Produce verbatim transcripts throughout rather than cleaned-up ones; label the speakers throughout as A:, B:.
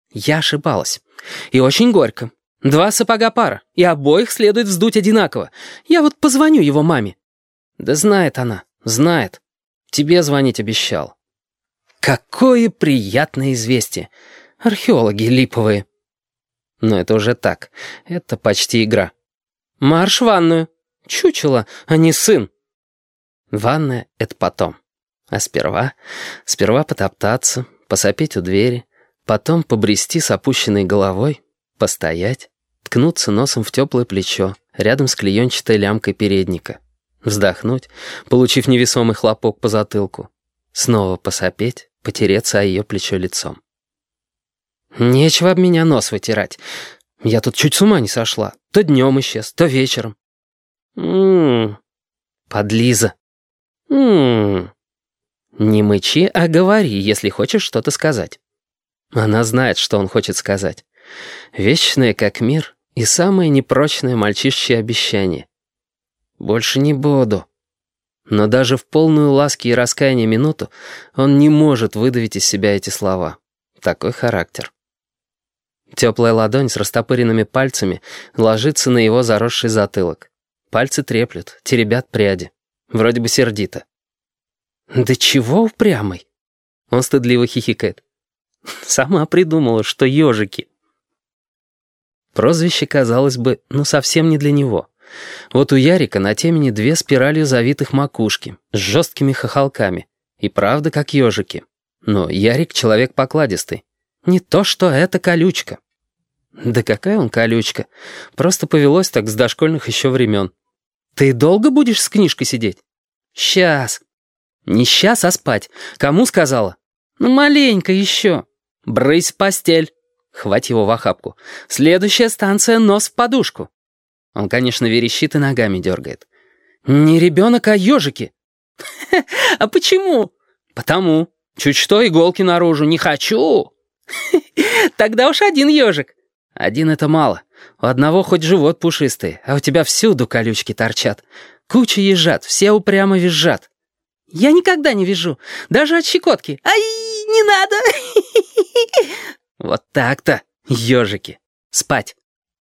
A: Я ошибалась. И очень горько. Два сапога пара, и обоих следует вздуть одинаково. Я вот позвоню его маме». «Да знает она, знает. Тебе звонить обещал». Какое приятное известие. Археологи липовые. Но это уже так. Это почти игра. Марш в ванную. Чучело, а не сын. Ванная — это потом. А сперва... Сперва потоптаться, посопеть у двери, потом побрести с опущенной головой, постоять, ткнуться носом в теплое плечо, рядом с клеенчатой лямкой передника, вздохнуть, получив невесомый хлопок по затылку, снова посопеть, потереться о ее плечо лицом. Нечего об меня нос вытирать. Я тут чуть с ума не сошла. То днем исчез, то вечером. Ммм, подлиза. Ммм. Не мычи, а говори, если хочешь что-то сказать. Она знает, что он хочет сказать. Вечное, как мир, и самое непрочное мальчишечье обещание. Больше не буду. Но даже в полную ласки и раскаяния минуту он не может выдавить из себя эти слова. Такой характер. Теплая ладонь с растопыренными пальцами ложится на его заросший затылок. Пальцы треплют, теребят пряди. Вроде бы сердито. «Да чего упрямый?» Он стыдливо хихикает. «Сама придумала, что ежики». Прозвище, казалось бы, ну совсем не для него. Вот у Ярика на темени две спиралью завитых макушки с жесткими хохолками. И правда, как ежики. Но Ярик человек покладистый. Не то, что это колючка. Да какая он колючка? Просто повелось так с дошкольных еще времен. Ты долго будешь с книжкой сидеть? Сейчас. Не сейчас, а спать. Кому сказала? Ну, маленько еще. Брысь в постель. Хвать его в охапку. Следующая станция — нос в подушку. Он, конечно, верещит и ногами дергает. Не ребенок, а ежики. А почему? Потому. Чуть что, иголки наружу. Не хочу. Тогда уж один ежик. Один — это мало. У одного хоть живот пушистый, а у тебя всюду колючки торчат. Куча езжат, все упрямо визжат. Я никогда не вижу, даже от щекотки. Ай, не надо. Вот так-то, ежики. Спать.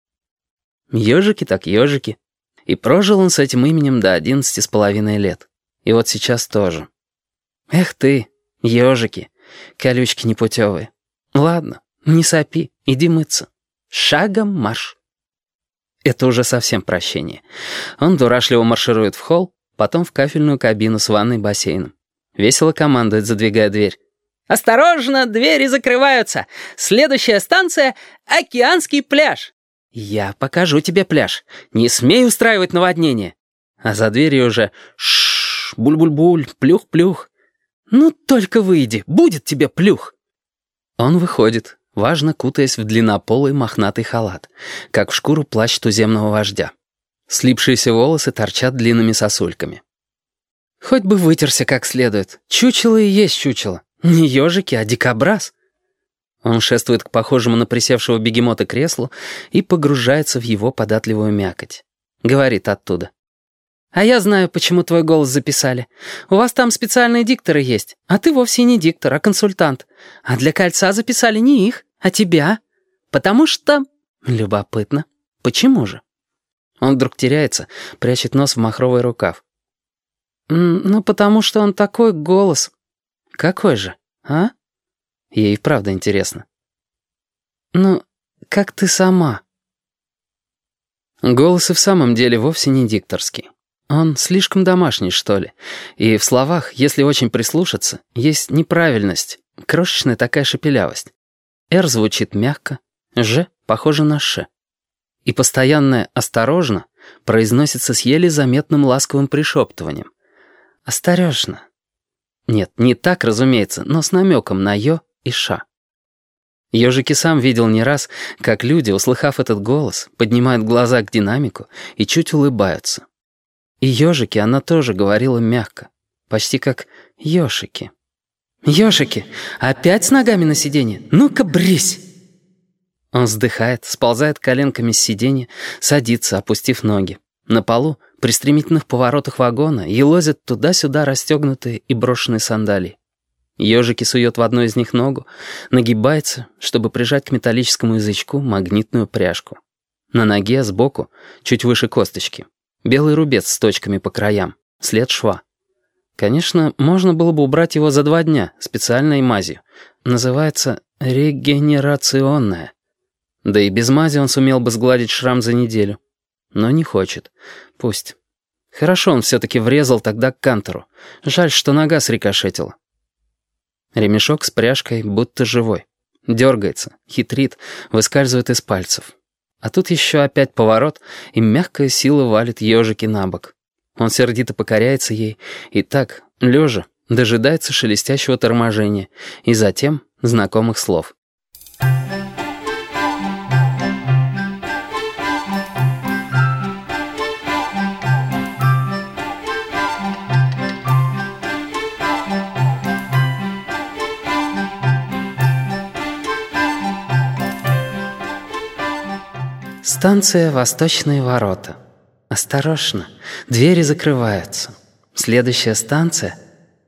A: Ежики так ежики. И прожил он с этим именем до одиннадцати с половиной лет. И вот сейчас тоже. Эх ты, ежики, колючки непутевые. Ладно, не сопи, иди мыться. Шагом марш. Это уже совсем прощение. Он дурашливо марширует в холл, потом в кафельную кабину с ванной и бассейном. Весело командует, задвигая дверь. «Осторожно, двери закрываются! Следующая станция — Океанский пляж!» «Я покажу тебе пляж. Не смей устраивать наводнение!» А за дверью уже «Шшш, буль-буль-буль, плюх-плюх!» «Ну только выйди, будет тебе плюх!» Он выходит, важно кутаясь в длиннополый мохнатый халат, как в шкуру плащ туземного вождя. Слипшиеся волосы торчат длинными сосульками. Хоть бы вытерся как следует. Чучело и есть чучело. Не ежики, а дикобраз. Он шествует к похожему на присевшего бегемота креслу и погружается в его податливую мякоть. Говорит оттуда. «А я знаю, почему твой голос записали. У вас там специальные дикторы есть, а ты вовсе не диктор, а консультант. А для кольца записали не их, а тебя. Потому что...» Любопытно. Почему же? Он вдруг теряется, прячет нос в махровый рукав. «Ну, потому что он такой голос. Какой же, а?» Ей правда интересно. «Ну, как ты сама?» Голос и в самом деле вовсе не дикторский. Он слишком домашний, что ли. И в словах, если очень прислушаться, есть неправильность, крошечная такая шепелявость. «Р» звучит мягко, «Ж» похоже на «Ш». И постоянное «осторожно» произносится с еле заметным ласковым пришептыванием. «Осторожно». Нет, не так, разумеется, но с намеком на «ё» и «ша». Ёжик и сам видел не раз, как люди, услыхав этот голос, поднимают глаза к динамику и чуть улыбаются. И ёжики она тоже говорила мягко, почти как ёшики. «Ёшики, опять с ногами на сиденье? Ну-ка, брысь!» Он вздыхает, сползает коленками с сиденья, садится, опустив ноги. На полу, при стремительных поворотах вагона, елозят туда-сюда расстегнутые и брошенные сандалии. Ежики сует в одну из них ногу, нагибается, чтобы прижать к металлическому язычку магнитную пряжку. На ноге сбоку, чуть выше косточки, белый рубец с точками по краям, след шва. Конечно, можно было бы убрать его за два дня специальной мазью. Называется регенерационная. Да и без мази он сумел бы сгладить шрам за неделю. Но не хочет. Пусть. Хорошо он все-таки врезал тогда к кантору. Жаль, что нога срикошетила. Ремешок с пряжкой будто живой. Дергается, хитрит, выскальзывает из пальцев. А тут еще опять поворот, и мягкая сила валит ежики на бок. Он сердито покоряется ей, и так, лежа, дожидается шелестящего торможения, и затем знакомых слов. Станция «Восточные ворота». Осторожно, двери закрываются. Следующая станция